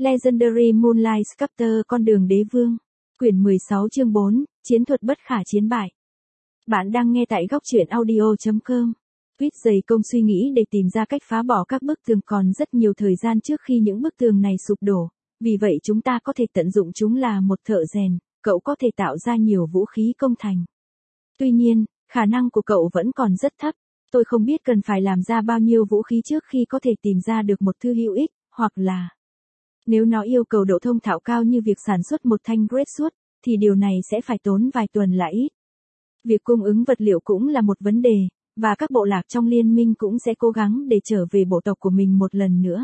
Legendary Moonlight Sculptor Con đường đế vương. Quyển 16 chương 4, Chiến thuật bất khả chiến bại. Bạn đang nghe tại góc truyện audio.com. Tuyết dày công suy nghĩ để tìm ra cách phá bỏ các bức tường còn rất nhiều thời gian trước khi những bức tường này sụp đổ. Vì vậy chúng ta có thể tận dụng chúng là một thợ rèn, cậu có thể tạo ra nhiều vũ khí công thành. Tuy nhiên, khả năng của cậu vẫn còn rất thấp. Tôi không biết cần phải làm ra bao nhiêu vũ khí trước khi có thể tìm ra được một thứ hữu ích, hoặc là nếu nó yêu cầu độ thông thạo cao như việc sản xuất một thanh greatsword, thì điều này sẽ phải tốn vài tuần là ít. Việc cung ứng vật liệu cũng là một vấn đề, và các bộ lạc trong liên minh cũng sẽ cố gắng để trở về bộ tộc của mình một lần nữa.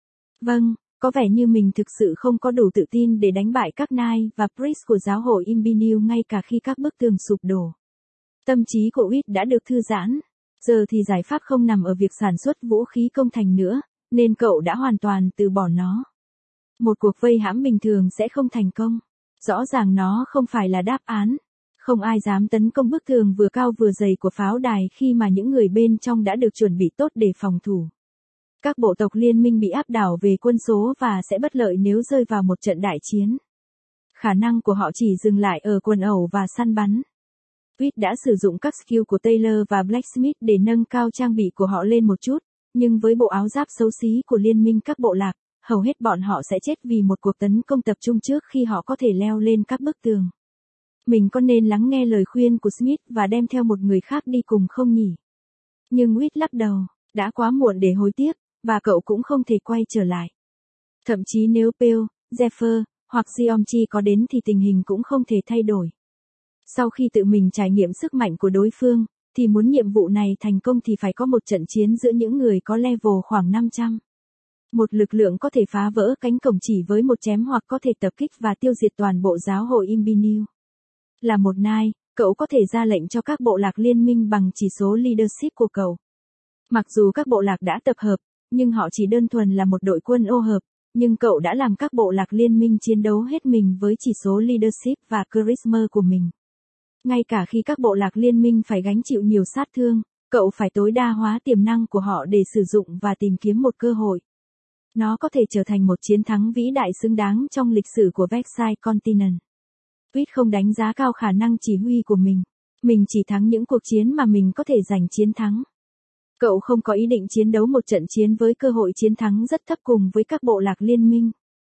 Vâng, có vẻ như mình thực sự không có đủ tự tin để đánh bại các Knight và Priest của giáo hội Imbenil ngay cả khi các bức tường sụp đổ. Tâm trí của Whit đã được thư giãn. Giờ thì giải pháp không nằm ở việc sản xuất vũ khí công thành nữa, nên cậu đã hoàn toàn từ bỏ nó. Một cuộc vây hãm bình thường sẽ không thành công. Rõ ràng nó không phải là đáp án. Không ai dám tấn công bức tường vừa cao vừa dày của pháo đài khi mà những người bên trong đã được chuẩn bị tốt để phòng thủ. Các bộ tộc liên minh bị áp đảo về quân số và sẽ bất lợi nếu rơi vào một trận đại chiến. Khả năng của họ chỉ dừng lại ở quần ẩu và săn bắn. Whit đã sử dụng các skill của Taylor và Blacksmith để nâng cao trang bị của họ lên một chút, nhưng với bộ áo giáp xấu xí của liên minh các bộ lạc, hầu hết bọn họ sẽ chết vì một cuộc tấn công tập trung trước khi họ có thể leo lên các bức tường. Mình có nên lắng nghe lời khuyên của Smith và đem theo một người khác đi cùng không nhỉ? Nhưng Whit lắc đầu, đã quá muộn để hối tiếc, và cậu cũng không thể quay trở lại. Thậm chí nếu Peel, Zephyr, hoặc Geomchi có đến thì tình hình cũng không thể thay đổi. Sau khi tự mình trải nghiệm sức mạnh của đối phương, thì muốn nhiệm vụ này thành công thì phải có một trận chiến giữa những người có level khoảng 500. Một lực lượng có thể phá vỡ cánh cổng chỉ với một chém hoặc có thể tập kích và tiêu diệt toàn bộ giáo hội Imbenil. Là một Knight, cậu có thể ra lệnh cho các bộ lạc liên minh bằng chỉ số leadership của cậu. Mặc dù các bộ lạc đã tập hợp, nhưng họ chỉ đơn thuần là một đội quân ô hợp, nhưng cậu đã làm các bộ lạc liên minh chiến đấu hết mình với chỉ số leadership và charisma của mình. Ngay cả khi các bộ lạc liên minh phải gánh chịu nhiều sát thương, cậu phải tối đa hóa tiềm năng của họ để sử dụng và tìm kiếm một cơ hội. Nó có thể trở thành một chiến thắng vĩ đại xứng đáng trong lịch sử của Versailles Continent. Whit không đánh giá cao khả năng chỉ huy của mình. Mình chỉ thắng những cuộc chiến mà mình có thể giành chiến thắng. Cậu không có ý định chiến đấu một trận chiến với cơ hội chiến thắng rất thấp cùng với các bộ lạc liên minh.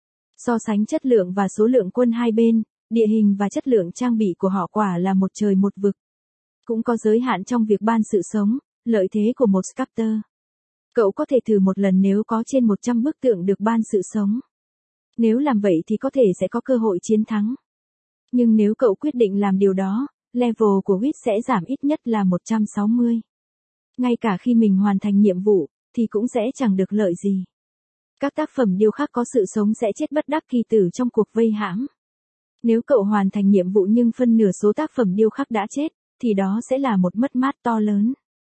So sánh chất lượng và số lượng quân hai bên, địa hình và chất lượng trang bị của họ quả là một trời một vực. Cũng có giới hạn trong việc ban sự sống, lợi thế của một sculptor. Cậu có thể thử một lần nếu có trên 100 bức tượng được ban sự sống. Nếu làm vậy thì có thể sẽ có cơ hội chiến thắng. Nhưng nếu cậu quyết định làm điều đó, level của Whit sẽ giảm ít nhất là 160. Ngay cả khi mình hoàn thành nhiệm vụ, thì cũng sẽ chẳng được lợi gì. Các tác phẩm điêu khắc có sự sống sẽ chết bất đắc kỳ tử trong cuộc vây hãm. Nếu cậu hoàn thành nhiệm vụ nhưng phân nửa số tác phẩm điêu khắc đã chết, thì đó sẽ là một mất mát to lớn.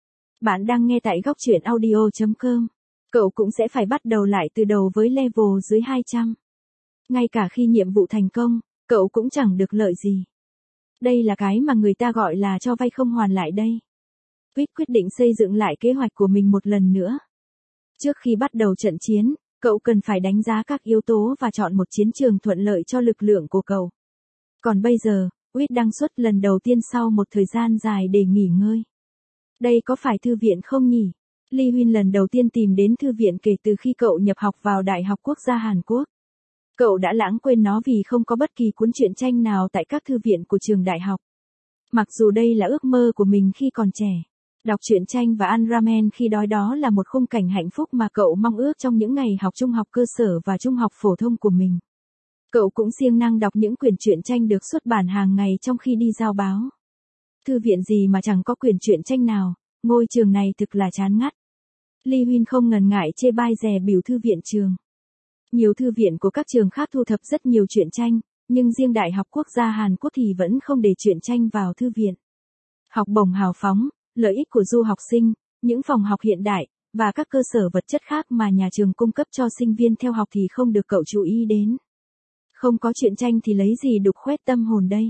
Bạn đang nghe tại góc truyện audio.com. Cậu cũng sẽ phải bắt đầu lại từ đầu với level dưới 200. Ngay cả khi nhiệm vụ thành công, cậu cũng chẳng được lợi gì. Đây là cái mà người ta gọi là cho vay không hoàn lại đây. Whit quyết định xây dựng lại kế hoạch của mình một lần nữa. Trước khi bắt đầu trận chiến, cậu cần phải đánh giá các yếu tố và chọn một chiến trường thuận lợi cho lực lượng của cậu. Còn bây giờ, Whit đăng xuất lần đầu tiên sau một thời gian dài để nghỉ ngơi. Đây có phải thư viện không nhỉ? Lee Huynh lần đầu tiên tìm đến thư viện kể từ khi cậu nhập học vào Đại học Quốc gia Hàn Quốc. Cậu đã lãng quên nó vì không có bất kỳ cuốn truyện tranh nào tại các thư viện của trường đại học. Mặc dù đây là ước mơ của mình khi còn trẻ. Đọc truyện tranh và ăn ramen khi đói đó là một khung cảnh hạnh phúc mà cậu mong ước trong những ngày học trung học cơ sở và trung học phổ thông của mình. Cậu cũng siêng năng đọc những quyển truyện tranh được xuất bản hàng ngày trong khi đi giao báo. Thư viện gì mà chẳng có quyển truyện tranh nào, ngôi trường này thực là chán ngắt. Lee Huynh không ngần ngại chê bai dè bỉu thư viện trường. Nhiều thư viện của các trường khác thu thập rất nhiều truyện tranh, nhưng riêng Đại học Quốc gia Hàn Quốc thì vẫn không để truyện tranh vào thư viện. Học bổng hào phóng, lợi ích của du học sinh, những phòng học hiện đại, và các cơ sở vật chất khác mà nhà trường cung cấp cho sinh viên theo học thì không được cậu chú ý đến. Không có truyện tranh thì lấy gì đục khoét tâm hồn đây?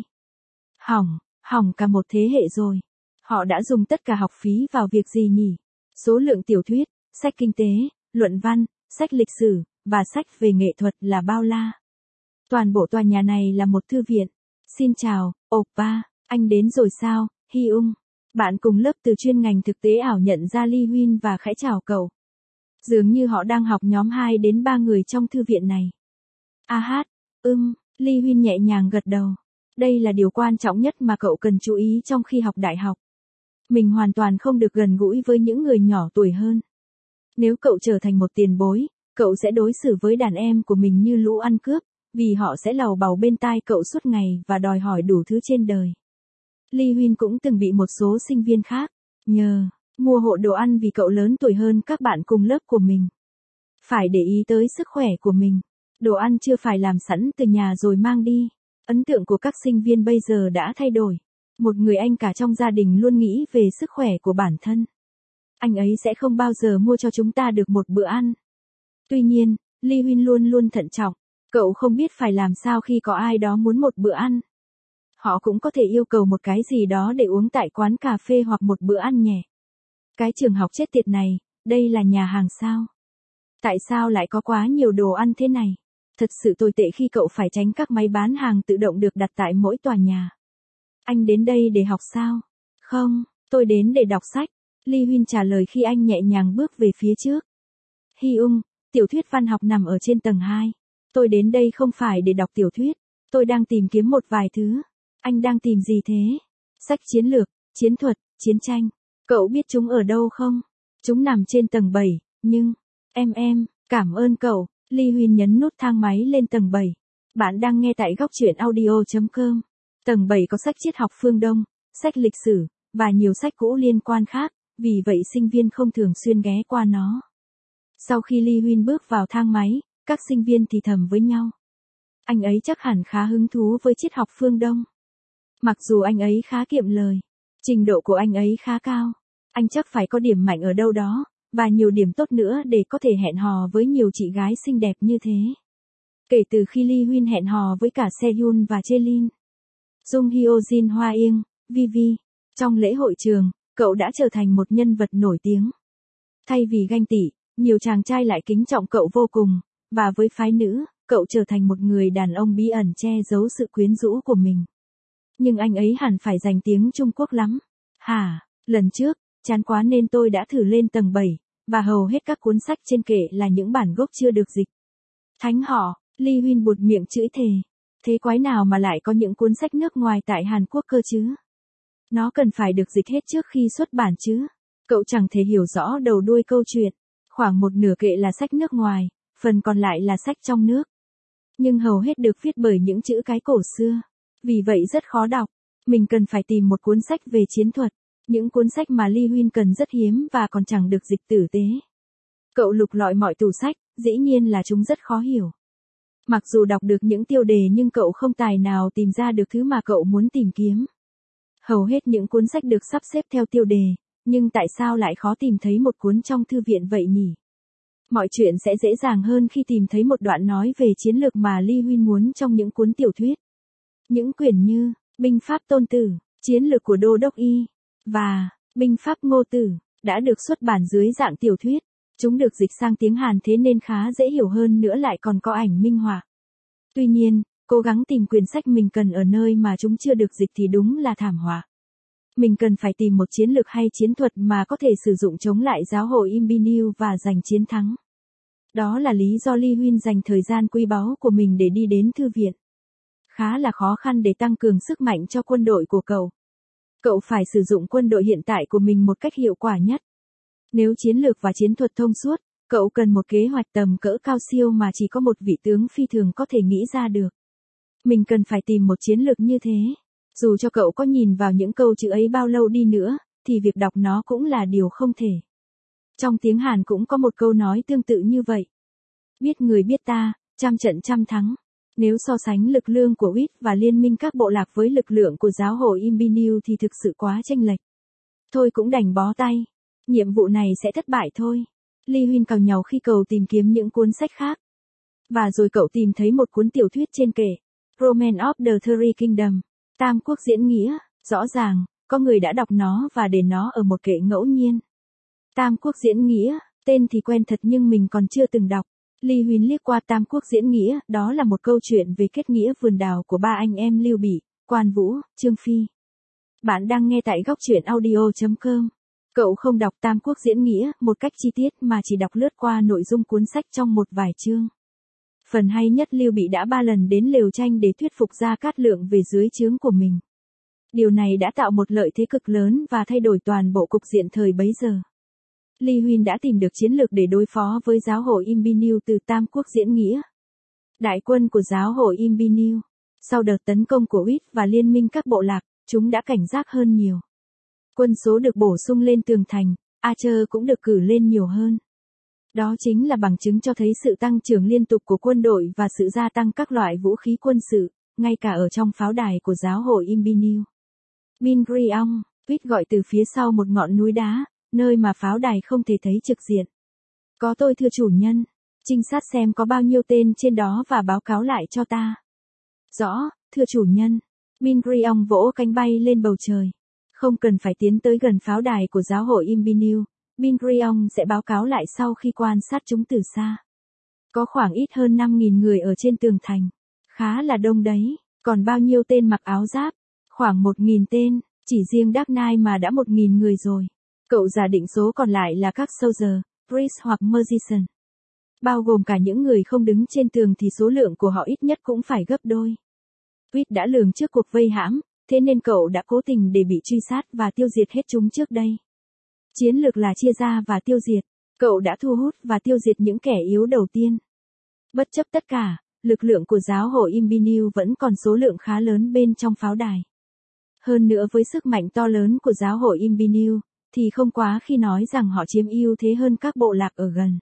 Hỏng cả một thế hệ rồi. Họ đã dùng tất cả học phí vào việc gì nhỉ? Số lượng tiểu thuyết, sách kinh tế, luận văn, sách lịch sử, và sách về nghệ thuật là bao la. Toàn bộ tòa nhà này là một thư viện. Xin chào, Oppa, anh đến rồi sao, Hyung? Bạn cùng lớp từ chuyên ngành thực tế ảo nhận ra Lee Huynh và khẽ chào cậu. Dường như họ đang học nhóm 2 đến 3 người trong thư viện này. Lee Huynh nhẹ nhàng gật đầu. Đây là điều quan trọng nhất mà cậu cần chú ý trong khi học đại học. Mình hoàn toàn không được gần gũi với những người nhỏ tuổi hơn. Nếu cậu trở thành một tiền bối, cậu sẽ đối xử với đàn em của mình như lũ ăn cướp, vì họ sẽ lầu bầu bên tai cậu suốt ngày và đòi hỏi đủ thứ trên đời. Lee Huynh cũng từng bị một số sinh viên khác mua hộ đồ ăn vì cậu lớn tuổi hơn các bạn cùng lớp của mình. Phải để ý tới sức khỏe của mình. Đồ ăn chưa phải làm sẵn từ nhà rồi mang đi. Ấn tượng của các sinh viên bây giờ đã thay đổi. Một người anh cả trong gia đình luôn nghĩ về sức khỏe của bản thân. Anh ấy sẽ không bao giờ mua cho chúng ta được một bữa ăn. Tuy nhiên, Lee Huynh luôn luôn thận trọng. Cậu không biết phải làm sao khi có ai đó muốn một bữa ăn. Họ cũng có thể yêu cầu một cái gì đó để uống tại quán cà phê hoặc một bữa ăn nhẹ. Cái trường học chết tiệt này, đây là nhà hàng sao? Tại sao lại có quá nhiều đồ ăn thế này? Thật sự tồi tệ khi cậu phải tránh các máy bán hàng tự động được đặt tại mỗi tòa nhà. Anh đến đây để học sao? Không, tôi đến để đọc sách. Lee Huynh trả lời khi anh nhẹ nhàng bước về phía trước. Hyung, tiểu thuyết văn học nằm ở trên tầng 2. Tôi đến đây không phải để đọc tiểu thuyết. Tôi đang tìm kiếm một vài thứ. Anh đang tìm gì thế? Sách chiến lược, chiến thuật, chiến tranh. Cậu biết chúng ở đâu không? Chúng nằm trên tầng 7, nhưng... cảm ơn cậu. Lee Huynh nhấn nút thang máy lên tầng 7. Bạn đang nghe tại góc truyện audio.com. Tầng 7 có sách triết học phương Đông, sách lịch sử, và nhiều sách cũ liên quan khác, vì vậy sinh viên không thường xuyên ghé qua nó. Sau khi Lee Huynh bước vào thang máy, các sinh viên thì thầm với nhau. Anh ấy chắc hẳn khá hứng thú với triết học phương Đông. Mặc dù anh ấy khá kiệm lời, trình độ của anh ấy khá cao, anh chắc phải có điểm mạnh ở đâu đó, và nhiều điểm tốt nữa để có thể hẹn hò với nhiều chị gái xinh đẹp như thế. Kể từ khi Lee Huynh hẹn hò với cả Sehun và Chelin, Jung Hyo Jin Hoa Yên, Vivi, trong lễ hội trường, cậu đã trở thành một nhân vật nổi tiếng. Thay vì ganh tị, nhiều chàng trai lại kính trọng cậu vô cùng, và với phái nữ, cậu trở thành một người đàn ông bí ẩn che giấu sự quyến rũ của mình. Nhưng anh ấy hẳn phải dành tiếng Trung Quốc lắm. Lần trước, chán quá nên tôi đã thử lên tầng 7, và hầu hết các cuốn sách trên kệ là những bản gốc chưa được dịch. Thánh họ, Lee Huynh buột miệng chửi thề. Thế quái nào mà lại có những cuốn sách nước ngoài tại Hàn Quốc cơ chứ? Nó cần phải được dịch hết trước khi xuất bản chứ? Cậu chẳng thể hiểu rõ đầu đuôi câu chuyện. Khoảng một nửa kệ là sách nước ngoài, phần còn lại là sách trong nước. Nhưng hầu hết được viết bởi những chữ cái cổ xưa. Vì vậy rất khó đọc. Mình cần phải tìm một cuốn sách về chiến thuật. Những cuốn sách mà Lee Huynh cần rất hiếm và còn chẳng được dịch tử tế. Cậu lục lọi mọi tủ sách, dĩ nhiên là chúng rất khó hiểu. Mặc dù đọc được những tiêu đề nhưng cậu không tài nào tìm ra được thứ mà cậu muốn tìm kiếm. Hầu hết những cuốn sách được sắp xếp theo tiêu đề, nhưng tại sao lại khó tìm thấy một cuốn trong thư viện vậy nhỉ? Mọi chuyện sẽ dễ dàng hơn khi tìm thấy một đoạn nói về chiến lược mà Lee Huynh muốn trong những cuốn tiểu thuyết. Những quyển như Binh pháp Tôn Tử, Chiến lược của Đô đốc Y và Binh pháp Ngô Tử đã được xuất bản dưới dạng tiểu thuyết. Chúng được dịch sang tiếng Hàn thế nên khá dễ hiểu hơn nữa, lại còn có ảnh minh họa. Tuy nhiên, cố gắng tìm quyển sách mình cần ở nơi mà chúng chưa được dịch thì đúng là thảm họa. Mình cần phải tìm một chiến lược hay chiến thuật mà có thể sử dụng chống lại giáo hội Imperial và giành chiến thắng. Đó là lý do Lee Huynh dành thời gian quý báu của mình để đi đến thư viện. Khá là khó khăn để tăng cường sức mạnh cho quân đội của cậu. Cậu phải sử dụng quân đội hiện tại của mình một cách hiệu quả nhất. Nếu chiến lược và chiến thuật thông suốt, cậu cần một kế hoạch tầm cỡ cao siêu mà chỉ có một vị tướng phi thường có thể nghĩ ra được. Mình cần phải tìm một chiến lược như thế. Dù cho cậu có nhìn vào những câu chữ ấy bao lâu đi nữa, thì việc đọc nó cũng là điều không thể. Trong tiếng Hàn cũng có một câu nói tương tự như vậy. Biết người biết ta, trăm trận trăm thắng. Nếu so sánh lực lượng của UIT và liên minh các bộ lạc với lực lượng của giáo hội Imperial thì thực sự quá chênh lệch. Thôi cũng đành bó tay. Nhiệm vụ này sẽ thất bại thôi. Lee Huynh càu nhàu khi cậu tìm kiếm những cuốn sách khác. Và rồi cậu tìm thấy một cuốn tiểu thuyết trên kệ. Romance of the Three Kingdoms. Tam Quốc diễn nghĩa. Rõ ràng, có người đã đọc nó và để nó ở một kệ ngẫu nhiên. Tam Quốc diễn nghĩa, tên thì quen thật nhưng mình còn chưa từng đọc. Ly Huyên liếc qua Tam Quốc diễn nghĩa, đó là một câu chuyện về kết nghĩa vườn đào của ba anh em Lưu Bị, Quan Vũ, Trương Phi. Bạn đang nghe tại góc truyện audio.com. Cậu không đọc Tam Quốc diễn nghĩa một cách chi tiết mà chỉ đọc lướt qua nội dung cuốn sách trong một vài chương. Phần hay nhất, Lưu Bị đã 3 lần đến lều tranh để thuyết phục Gia Cát Lượng về dưới trướng của mình. Điều này đã tạo một lợi thế cực lớn và thay đổi toàn bộ cục diện thời bấy giờ. Ly Huyên đã tìm được chiến lược để đối phó với giáo hội Imperial từ Tam Quốc diễn nghĩa. Đại quân của giáo hội Imperial, sau đợt tấn công của Uýt và liên minh các bộ lạc, chúng đã cảnh giác hơn nhiều. Quân số được bổ sung lên tường thành, Archer cũng được cử lên nhiều hơn. Đó chính là bằng chứng cho thấy sự tăng trưởng liên tục của quân đội và sự gia tăng các loại vũ khí quân sự, ngay cả ở trong pháo đài của giáo hội Imperial. Mingriong, Uýt gọi từ phía sau một ngọn núi đá, nơi mà pháo đài không thể thấy trực diện. Có tôi thưa chủ nhân, trinh sát xem có bao nhiêu tên trên đó và báo cáo lại cho ta. Rõ, thưa chủ nhân. Mingriong vỗ cánh bay lên bầu trời. Không cần phải tiến tới gần pháo đài của giáo hội Imperial, Mingriong sẽ báo cáo lại sau khi quan sát chúng từ xa. Có khoảng ít hơn 5.000 người ở trên tường thành. Khá là đông đấy, còn bao nhiêu tên mặc áo giáp? Khoảng 1.000 tên, chỉ riêng Dark Knight mà đã 1.000 người rồi. Cậu giả định số còn lại là các soldier, priest hoặc magician. Bao gồm cả những người không đứng trên tường thì số lượng của họ ít nhất cũng phải gấp đôi. Uýt đã lường trước cuộc vây hãm, thế nên cậu đã cố tình để bị truy sát và tiêu diệt hết chúng trước đây. Chiến lược là chia ra và tiêu diệt, cậu đã thu hút và tiêu diệt những kẻ yếu đầu tiên. Bất chấp tất cả, lực lượng của giáo hội Imperial vẫn còn số lượng khá lớn bên trong pháo đài. Hơn nữa với sức mạnh to lớn của giáo hội Imperial, thì không quá khi nói rằng họ chiếm ưu thế hơn các bộ lạc ở gần.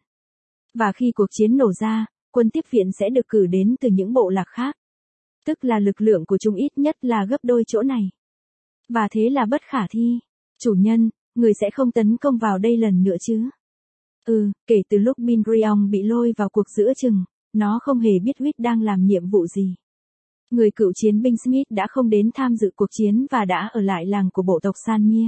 Và khi cuộc chiến nổ ra, quân tiếp viện sẽ được cử đến từ những bộ lạc khác. Tức là lực lượng của chúng ít nhất là gấp đôi chỗ này. Và thế là bất khả thi. Chủ nhân, người sẽ không tấn công vào đây lần nữa chứ? Kể từ lúc Mingriong bị lôi vào cuộc giữa chừng, nó không hề biết Uýt đang làm nhiệm vụ gì. Người cựu chiến binh Smith đã không đến tham dự cuộc chiến và đã ở lại làng của bộ tộc Sanmia.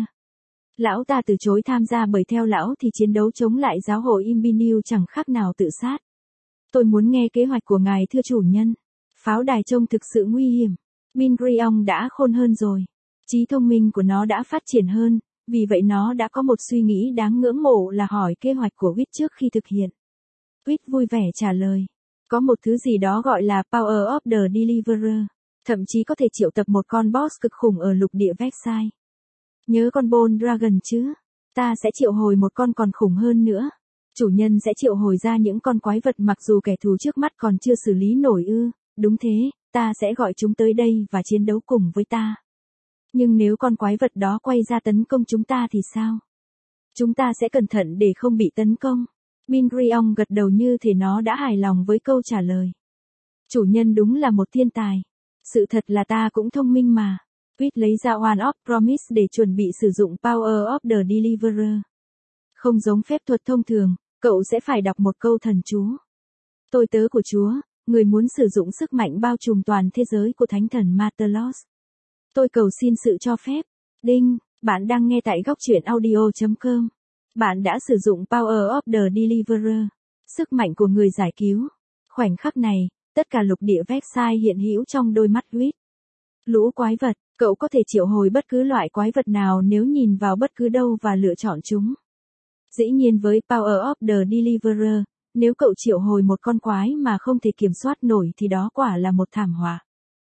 Lão ta từ chối tham gia bởi theo lão thì chiến đấu chống lại giáo hội Imperial chẳng khác nào tự sát. Tôi muốn nghe kế hoạch của ngài thưa chủ nhân. Pháo đài trông thực sự nguy hiểm. Mingriong đã khôn hơn rồi. Trí thông minh của nó đã phát triển hơn, vì vậy nó đã có một suy nghĩ đáng ngưỡng mộ là hỏi kế hoạch của Uýt trước khi thực hiện. Uýt vui vẻ trả lời. Có một thứ gì đó gọi là Power of the Deliverer. Thậm chí có thể triệu tập một con boss cực khủng ở lục địa Versailles. Nhớ con Bone Dragon chứ? Ta sẽ triệu hồi một con còn khủng hơn nữa. Chủ nhân sẽ triệu hồi ra những con quái vật mặc dù kẻ thù trước mắt còn chưa xử lý nổi ư. Đúng thế, ta sẽ gọi chúng tới đây và chiến đấu cùng với ta. Nhưng nếu con quái vật đó quay ra tấn công chúng ta thì sao? Chúng ta sẽ cẩn thận để không bị tấn công. Mingriong gật đầu như thể nó đã hài lòng với câu trả lời. Chủ nhân đúng là một thiên tài. Sự thật là ta cũng thông minh mà. Uýt lấy ra One of Promise để chuẩn bị sử dụng Power of the Deliverer. Không giống phép thuật thông thường, cậu sẽ phải đọc một câu thần chú. Tôi tớ của Chúa, người muốn sử dụng sức mạnh bao trùm toàn thế giới của thánh thần Matelos. Tôi cầu xin sự cho phép. Đinh, bạn đang nghe tại góc truyện audio.com. Bạn đã sử dụng Power of the Deliverer, sức mạnh của người giải cứu. Khoảnh khắc này, tất cả lục địa Versailles hiện hữu trong đôi mắt Uýt. Lũ quái vật, cậu có thể triệu hồi bất cứ loại quái vật nào nếu nhìn vào bất cứ đâu và lựa chọn chúng. Dĩ nhiên với Power of the Deliverer, nếu cậu triệu hồi một con quái mà không thể kiểm soát nổi thì đó quả là một thảm họa.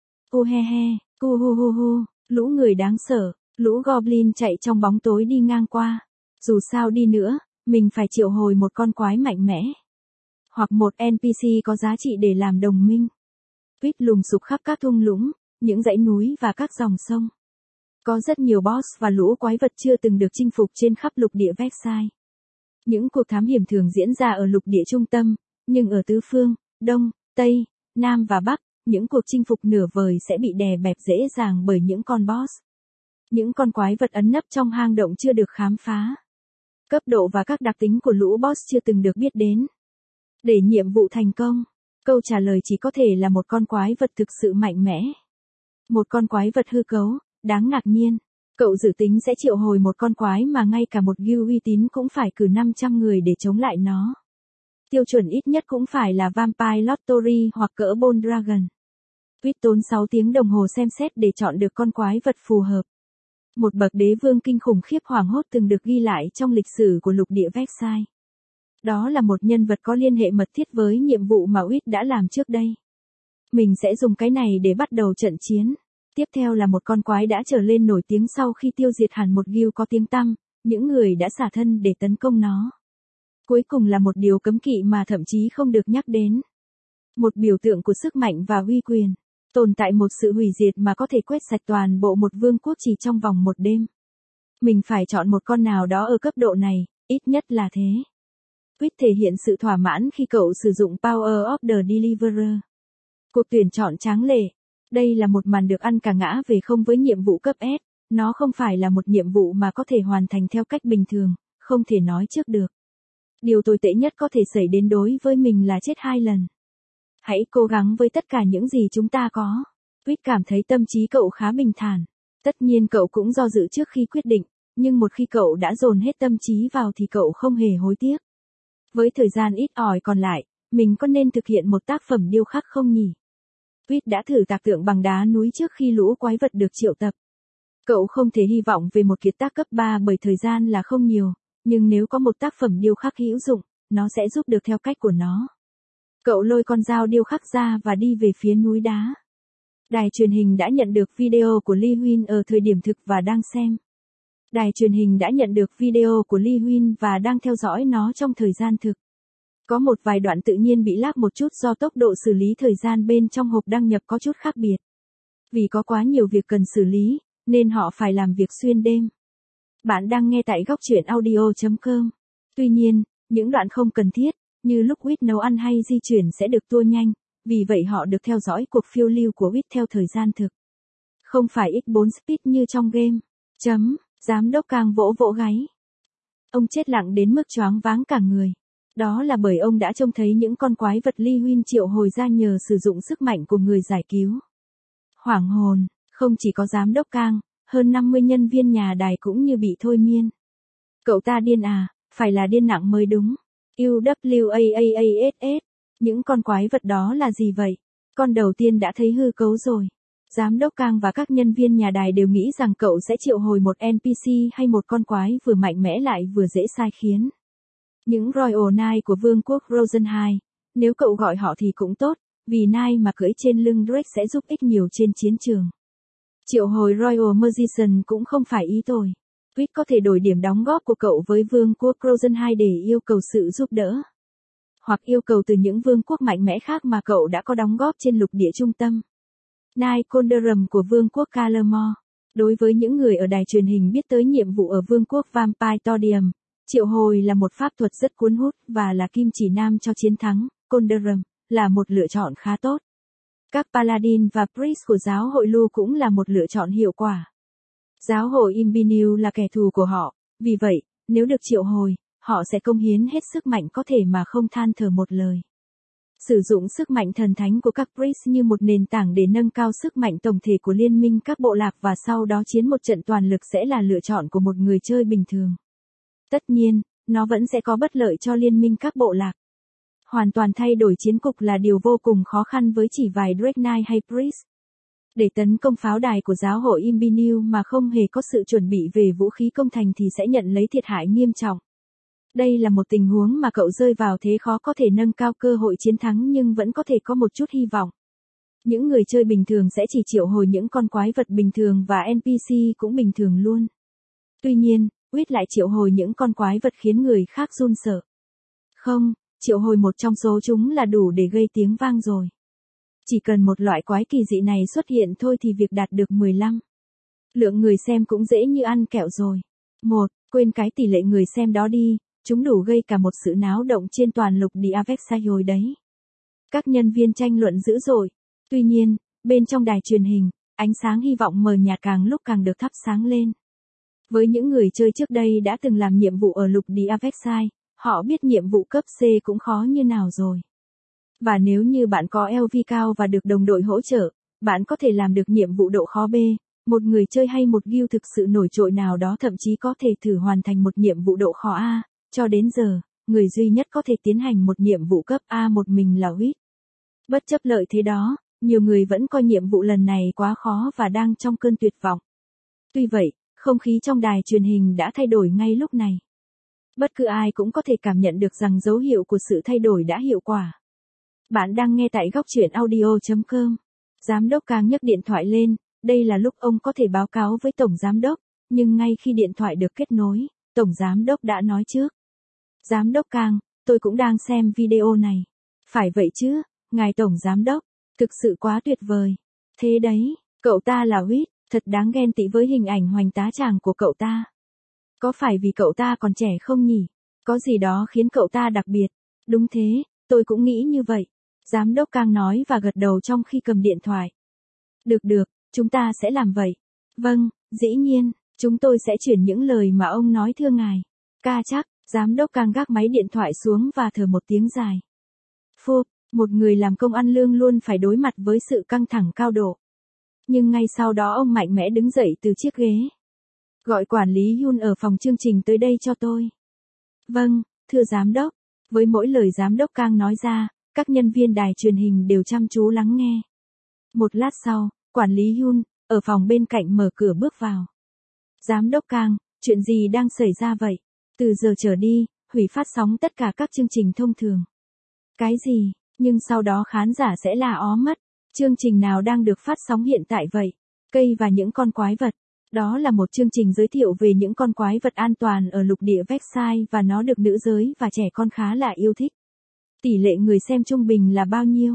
Uhehe, uhuhuhu, lũ người đáng sợ, lũ goblin chạy trong bóng tối đi ngang qua. Dù sao đi nữa, mình phải triệu hồi một con quái mạnh mẽ. Hoặc một NPC có giá trị để làm đồng minh. Uýt lùng sục khắp các thung lũng, những dãy núi và các dòng sông. Có rất nhiều boss và lũ quái vật chưa từng được chinh phục trên khắp lục địa Versailles. Những cuộc thám hiểm thường diễn ra ở lục địa trung tâm, nhưng ở tứ phương, Đông, Tây, Nam và Bắc, những cuộc chinh phục nửa vời sẽ bị đè bẹp dễ dàng bởi những con boss. Những con quái vật ẩn nấp trong hang động chưa được khám phá. Cấp độ và các đặc tính của lũ boss chưa từng được biết đến. Để nhiệm vụ thành công, câu trả lời chỉ có thể là một con quái vật thực sự mạnh mẽ. Một con quái vật hư cấu, đáng ngạc nhiên. Cậu dự tính sẽ triệu hồi một con quái mà ngay cả một guild uy tín cũng phải cử 500 người để chống lại nó. Tiêu chuẩn ít nhất cũng phải là Vampire Lottery hoặc cỡ Bold Dragon. Quýt tốn 6 tiếng đồng hồ xem xét để chọn được con quái vật phù hợp. Một bậc đế vương kinh khủng khiếp hoảng hốt từng được ghi lại trong lịch sử của lục địa Versailles. Đó là một nhân vật có liên hệ mật thiết với nhiệm vụ mà Quýt đã làm trước đây. Mình sẽ dùng cái này để bắt đầu trận chiến. Tiếp theo là một con quái đã trở lên nổi tiếng sau khi tiêu diệt hẳn một guild có tiếng tăm, những người đã xả thân để tấn công nó. Cuối cùng là một điều cấm kỵ mà thậm chí không được nhắc đến. Một biểu tượng của sức mạnh và uy quyền. Tồn tại một sự hủy diệt mà có thể quét sạch toàn bộ một vương quốc chỉ trong vòng một đêm. Mình phải chọn một con nào đó ở cấp độ này, ít nhất là thế. Quýt thể hiện sự thỏa mãn khi cậu sử dụng Power of the Deliverer. Cuộc tuyển chọn tráng lệ. Đây là một màn được ăn cả ngã về không với nhiệm vụ cấp S. Nó không phải là một nhiệm vụ mà có thể hoàn thành theo cách bình thường, không thể nói trước được. Điều tồi tệ nhất có thể xảy đến đối với mình là chết 2 lần. Hãy cố gắng với tất cả những gì chúng ta có. Quýt cảm thấy tâm trí cậu khá bình thản. Tất nhiên cậu cũng do dự trước khi quyết định, nhưng một khi cậu đã dồn hết tâm trí vào thì cậu không hề hối tiếc. Với thời gian ít ỏi còn lại, mình có nên thực hiện một tác phẩm điêu khắc không nhỉ? Quýt đã thử tạc tượng bằng đá núi trước khi lũ quái vật được triệu tập. Cậu không thể hy vọng về một kiệt tác cấp 3 bởi thời gian là không nhiều, nhưng nếu có một tác phẩm điêu khắc hữu dụng, nó sẽ giúp được theo cách của nó. Cậu lôi con dao điêu khắc ra và đi về phía núi đá. Đài truyền hình đã nhận được video của Lee Huynh ở thời điểm thực và đang xem. Đài truyền hình đã nhận được video của Lee Huynh và đang theo dõi nó trong thời gian thực. Có một vài đoạn tự nhiên bị lag một chút do tốc độ xử lý thời gian bên trong hộp đăng nhập có chút khác biệt. Vì có quá nhiều việc cần xử lý, nên họ phải làm việc xuyên đêm. Bạn đang nghe tại góc truyện audio.com. Tuy nhiên, những đoạn không cần thiết, như lúc Quýt nấu ăn hay di chuyển sẽ được tua nhanh, vì vậy họ được theo dõi cuộc phiêu lưu của Quýt theo thời gian thực. Không phải X4 speed như trong game. Giám đốc càng vỗ vỗ gáy. Ông chết lặng đến mức choáng váng cả người. Đó là bởi ông đã trông thấy những con quái vật Lee Huynh triệu hồi ra nhờ sử dụng sức mạnh của người giải cứu. Hoảng hồn, không chỉ có giám đốc Kang, hơn 50 nhân viên nhà đài cũng như bị thôi miên. Cậu ta điên à, phải là điên nặng mới đúng. UWAAASS, những con quái vật đó là gì vậy? Con đầu tiên đã thấy hư cấu rồi. Giám đốc Kang và các nhân viên nhà đài đều nghĩ rằng cậu sẽ triệu hồi một NPC hay một con quái vừa mạnh mẽ lại vừa dễ sai khiến. Những Royal Knight của Vương quốc Rosenheim, nếu cậu gọi họ thì cũng tốt, vì Knight mà cưỡi trên lưng Drake sẽ giúp ích nhiều trên chiến trường. Triệu hồi Royal Magician cũng không phải ý tôi. Quýt có thể đổi điểm đóng góp của cậu với Vương quốc Rosenheim để yêu cầu sự giúp đỡ. Hoặc yêu cầu từ những vương quốc mạnh mẽ khác mà cậu đã có đóng góp trên lục địa trung tâm. Knight Conderum của Vương quốc Calamore. Đối với những người ở đài truyền hình biết tới nhiệm vụ ở Vương quốc Vampire Todium, triệu hồi là một pháp thuật rất cuốn hút và là kim chỉ nam cho chiến thắng. Conderum là một lựa chọn khá tốt. Các Paladin và Priest của giáo hội Lu cũng là một lựa chọn hiệu quả. Giáo hội Imbinu là kẻ thù của họ, vì vậy, nếu được triệu hồi, họ sẽ công hiến hết sức mạnh có thể mà không than thở một lời. Sử dụng sức mạnh thần thánh của các Priest như một nền tảng để nâng cao sức mạnh tổng thể của liên minh các bộ lạc và sau đó chiến một trận toàn lực sẽ là lựa chọn của một người chơi bình thường. Tất nhiên, nó vẫn sẽ có bất lợi cho liên minh các bộ lạc. Hoàn toàn thay đổi chiến cục là điều vô cùng khó khăn với chỉ vài Drake Knight hay Priest. Để tấn công pháo đài của giáo hội Imbinu mà không hề có sự chuẩn bị về vũ khí công thành thì sẽ nhận lấy thiệt hại nghiêm trọng. Đây là một tình huống mà cậu rơi vào thế khó có thể nâng cao cơ hội chiến thắng nhưng vẫn có thể có một chút hy vọng. Những người chơi bình thường sẽ chỉ triệu hồi những con quái vật bình thường và NPC cũng bình thường luôn. Tuy nhiên, Quýt lại triệu hồi những con quái vật khiến người khác run sợ. Không, triệu hồi một trong số chúng là đủ để gây tiếng vang rồi. Chỉ cần một loại quái kỳ dị này xuất hiện thôi thì việc đạt được 15. Lượng người xem cũng dễ như ăn kẹo rồi. Quên cái tỷ lệ người xem đó đi, chúng đủ gây cả một sự náo động trên toàn lục địa Versailles rồi đấy. Các nhân viên tranh luận dữ dội. Tuy nhiên, bên trong đài truyền hình, ánh sáng hy vọng mờ nhạt càng lúc càng được thắp sáng lên. Với những người chơi trước đây đã từng làm nhiệm vụ ở lục địa Versailles, họ biết nhiệm vụ cấp C cũng khó như nào rồi. Và nếu như bạn có LV cao và được đồng đội hỗ trợ, bạn có thể làm được nhiệm vụ độ khó B. Một người chơi hay một guild thực sự nổi trội nào đó thậm chí có thể thử hoàn thành một nhiệm vụ độ khó A. Cho đến giờ, người duy nhất có thể tiến hành một nhiệm vụ cấp A một mình là Huyết. Bất chấp lợi thế đó, nhiều người vẫn coi nhiệm vụ lần này quá khó và đang trong cơn tuyệt vọng. Tuy vậy, không khí trong đài truyền hình đã thay đổi ngay lúc này. Bất cứ ai cũng có thể cảm nhận được rằng dấu hiệu của sự thay đổi đã hiệu quả. Bạn đang nghe tại góc truyện audio.com. Giám đốc Kang nhấc điện thoại lên, đây là lúc ông có thể báo cáo với Tổng Giám đốc, nhưng ngay khi điện thoại được kết nối, Tổng Giám đốc đã nói trước. Giám đốc Kang, tôi cũng đang xem video này. Phải vậy chứ, ngài Tổng Giám đốc, thực sự quá tuyệt vời. Thế đấy, cậu ta là Huyết, thật đáng ghen tị với hình ảnh hoành tá tràng của cậu ta. Có phải vì cậu ta còn trẻ không nhỉ? Có gì đó khiến cậu ta đặc biệt. Đúng thế, tôi cũng nghĩ như vậy. Giám đốc Kang nói và gật đầu trong khi cầm điện thoại. Được, chúng ta sẽ làm vậy. Vâng, dĩ nhiên, chúng tôi sẽ chuyển những lời mà ông nói thưa ngài. Ca chắc, giám đốc Kang gác máy điện thoại xuống và thở một tiếng dài. Phụp, một người làm công ăn lương luôn phải đối mặt với sự căng thẳng cao độ. Nhưng ngay sau đó ông mạnh mẽ đứng dậy từ chiếc ghế. Gọi quản lý Yun ở phòng chương trình tới đây cho tôi. Vâng, thưa giám đốc. Với mỗi lời giám đốc Kang nói ra, các nhân viên đài truyền hình đều chăm chú lắng nghe. Một lát sau, quản lý Yun, ở phòng bên cạnh mở cửa bước vào. Giám đốc Kang, chuyện gì đang xảy ra vậy? Từ giờ trở đi, hủy phát sóng tất cả các chương trình thông thường. Cái gì? Nhưng sau đó khán giả sẽ là ó mất. Chương trình nào đang được phát sóng hiện tại vậy? Cây và những con quái vật. Đó là một chương trình giới thiệu về những con quái vật an toàn ở lục địa Vexai và nó được nữ giới và trẻ con khá là yêu thích. Tỷ lệ người xem trung bình là bao nhiêu?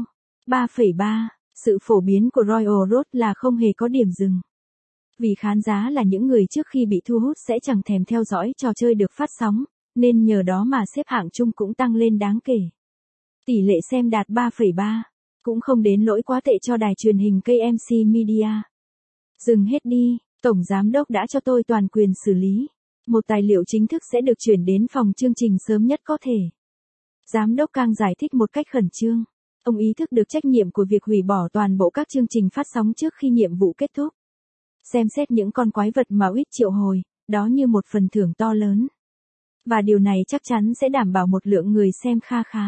3,3. Sự phổ biến của Royal Road là không hề có điểm dừng. Vì khán giả là những người trước khi bị thu hút sẽ chẳng thèm theo dõi trò chơi được phát sóng, nên nhờ đó mà xếp hạng chung cũng tăng lên đáng kể. Tỷ lệ xem đạt 3,3. Cũng không đến lỗi quá tệ cho đài truyền hình KMC Media. Dừng hết đi, Tổng Giám đốc đã cho tôi toàn quyền xử lý. Một tài liệu chính thức sẽ được chuyển đến phòng chương trình sớm nhất có thể. Giám đốc Kang giải thích một cách khẩn trương. Ông ý thức được trách nhiệm của việc hủy bỏ toàn bộ các chương trình phát sóng trước khi nhiệm vụ kết thúc. Xem xét những con quái vật mà Huyết triệu hồi, đó như một phần thưởng to lớn. Và điều này chắc chắn sẽ đảm bảo một lượng người xem kha khá.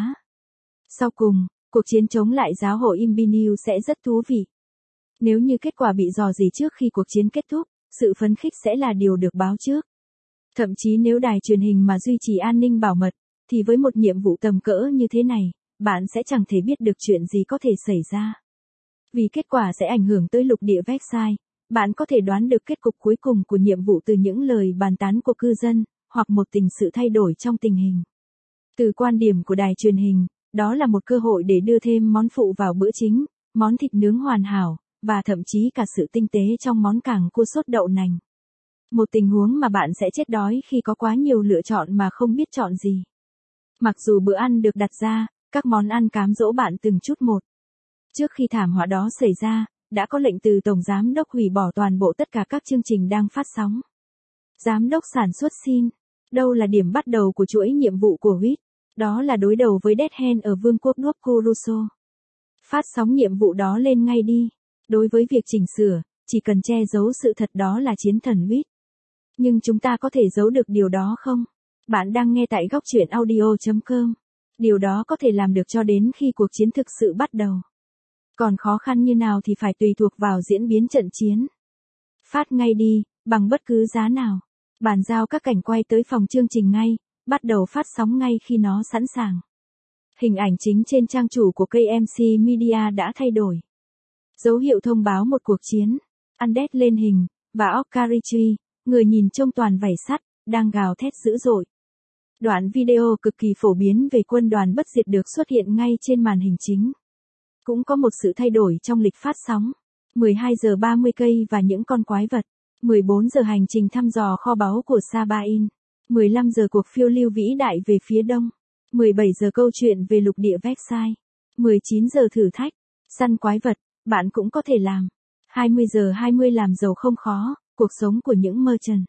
Sau cùng, cuộc chiến chống lại giáo hội Imbinu sẽ rất thú vị. Nếu như kết quả bị rò rỉ trước khi cuộc chiến kết thúc, sự phấn khích sẽ là điều được báo trước. Thậm chí nếu đài truyền hình mà duy trì an ninh bảo mật, thì với một nhiệm vụ tầm cỡ như thế này, bạn sẽ chẳng thể biết được chuyện gì có thể xảy ra. Vì kết quả sẽ ảnh hưởng tới lục địa Vexai, bạn có thể đoán được kết cục cuối cùng của nhiệm vụ từ những lời bàn tán của cư dân, hoặc một sự thay đổi trong tình hình. Từ quan điểm của đài truyền hình, đó là một cơ hội để đưa thêm món phụ vào bữa chính, món thịt nướng hoàn hảo, và thậm chí cả sự tinh tế trong món cảng cua sốt đậu nành. Một tình huống mà bạn sẽ chết đói khi có quá nhiều lựa chọn mà không biết chọn gì. Mặc dù bữa ăn được đặt ra, các món ăn cám dỗ bạn từng chút một. Trước khi thảm họa đó xảy ra, đã có lệnh từ Tổng Giám đốc hủy bỏ toàn bộ tất cả các chương trình đang phát sóng. Giám đốc sản xuất xin. Đâu là điểm bắt đầu của chuỗi nhiệm vụ của Huyết? Đó là đối đầu với Dead Hand ở Vương quốc Rokuruso. Phát sóng nhiệm vụ đó lên ngay đi. Đối với việc chỉnh sửa, chỉ cần che giấu sự thật đó là chiến thần Huyết. Nhưng chúng ta có thể giấu được điều đó không? Bạn đang nghe tại góc truyện audio.com. Điều đó có thể làm được cho đến khi cuộc chiến thực sự bắt đầu. Còn khó khăn như nào thì phải tùy thuộc vào diễn biến trận chiến. Phát ngay đi, bằng bất cứ giá nào. Bàn giao các cảnh quay tới phòng chương trình ngay, bắt đầu phát sóng ngay khi nó sẵn sàng. Hình ảnh chính trên trang chủ của KMC Media đã thay đổi. Dấu hiệu thông báo một cuộc chiến. Undead lên hình, và Okarichi, người nhìn trông toàn vảy sắt, đang gào thét dữ dội. Đoạn video cực kỳ phổ biến về quân đoàn bất diệt được xuất hiện ngay trên màn hình chính. Cũng có một sự thay đổi trong lịch phát sóng. 12 giờ 30 cây và những con quái vật. 14 giờ hành trình thăm dò kho báu của Sabain. 15 giờ cuộc phiêu lưu vĩ đại về phía đông. 17 giờ câu chuyện về lục địa Vexai. 19 giờ thử thách. Săn quái vật, bạn cũng có thể làm. 20 giờ 20 làm giàu không khó, cuộc sống của những merchant.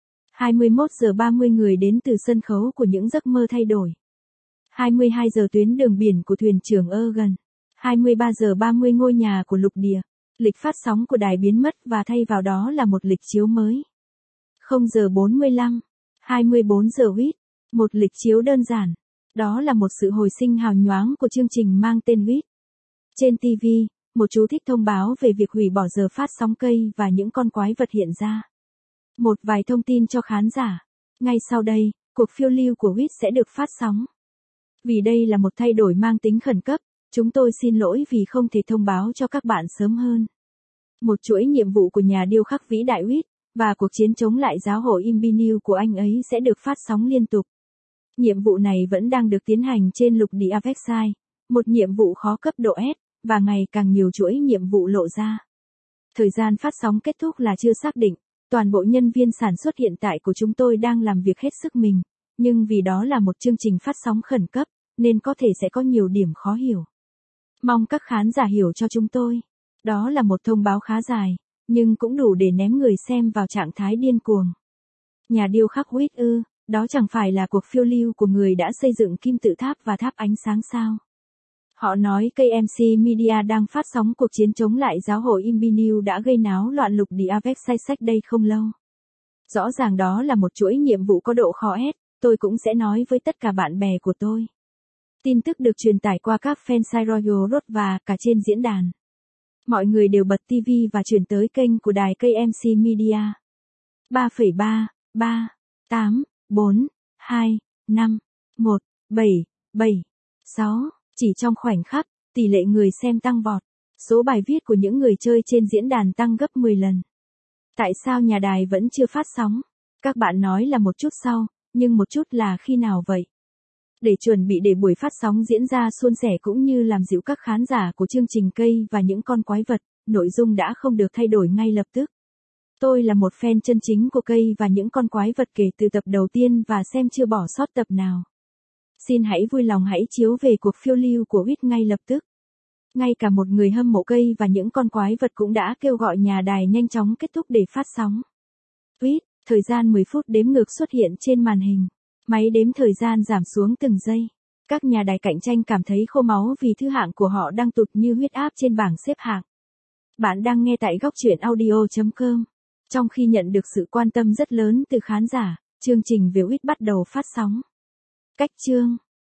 21 giờ 30 người đến từ sân khấu của những giấc mơ thay đổi. 22 giờ tuyến đường biển của thuyền trưởng Ergen. 23 giờ 30 ngôi nhà của lục địa. Lịch phát sóng của đài biến mất và thay vào đó là một lịch chiếu mới. 0 giờ 45. 24 giờ Huyết. Một lịch chiếu đơn giản. Đó là một sự hồi sinh hào nhoáng của chương trình mang tên Huyết. Trên TV, một chú thích thông báo về việc hủy bỏ giờ phát sóng cây và những con quái vật hiện ra. Một vài thông tin cho khán giả. Ngay sau đây, cuộc phiêu lưu của Huyết sẽ được phát sóng. Vì đây là một thay đổi mang tính khẩn cấp, chúng tôi xin lỗi vì không thể thông báo cho các bạn sớm hơn. Một chuỗi nhiệm vụ của nhà điêu khắc vĩ đại Huyết, và cuộc chiến chống lại giáo hội Imbinew của anh ấy sẽ được phát sóng liên tục. Nhiệm vụ này vẫn đang được tiến hành trên lục địa Avexai, một nhiệm vụ khó cấp độ S, và ngày càng nhiều chuỗi nhiệm vụ lộ ra. Thời gian phát sóng kết thúc là chưa xác định, toàn bộ nhân viên sản xuất hiện tại của chúng tôi đang làm việc hết sức mình, nhưng vì đó là một chương trình phát sóng khẩn cấp, nên có thể sẽ có nhiều điểm khó hiểu. Mong các khán giả hiểu cho chúng tôi. Đó là một thông báo khá dài, nhưng cũng đủ để ném người xem vào trạng thái điên cuồng. Nhà điêu khắc Huyết ư, đó chẳng phải là cuộc phiêu lưu của người đã xây dựng kim tự tháp và tháp ánh sáng sao? Họ nói KMC Media đang phát sóng cuộc chiến chống lại giáo hội Imbinew đã gây náo loạn lục địa Avexai sách đây không lâu. Rõ ràng đó là một chuỗi nhiệm vụ có độ khó S, tôi cũng sẽ nói với tất cả bạn bè của tôi. Tin tức được truyền tải qua các fansite Royal Road và cả trên diễn đàn. Mọi người đều bật TV và chuyển tới kênh của đài KMC Media. 3,3, 3, 8, 4, 2, 5, 1, 7, 7, 6. Chỉ trong khoảnh khắc, tỷ lệ người xem tăng vọt. Số bài viết của những người chơi trên diễn đàn tăng gấp 10 lần. Tại sao nhà đài vẫn chưa phát sóng? Các bạn nói là một chút sau, nhưng một chút là khi nào vậy? Để chuẩn bị để buổi phát sóng diễn ra suôn sẻ cũng như làm dịu các khán giả của chương trình cây và những con quái vật, nội dung đã không được thay đổi ngay lập tức. Tôi là một fan chân chính của cây và những con quái vật kể từ tập đầu tiên và xem chưa bỏ sót tập nào. Xin hãy vui lòng hãy chiếu về cuộc phiêu lưu của Huyết ngay lập tức. Ngay cả một người hâm mộ cây và những con quái vật cũng đã kêu gọi nhà đài nhanh chóng kết thúc để phát sóng. Huyết, thời gian 10 phút đếm ngược xuất hiện trên màn hình. Máy đếm thời gian giảm xuống từng giây. Các nhà đài cạnh tranh cảm thấy khô máu vì thứ hạng của họ đang tụt như huyết áp trên bảng xếp hạng. Bạn đang nghe tại góc truyện audio.com. Trong khi nhận được sự quan tâm rất lớn từ khán giả, chương trình về Huyết bắt đầu phát sóng. Cách chương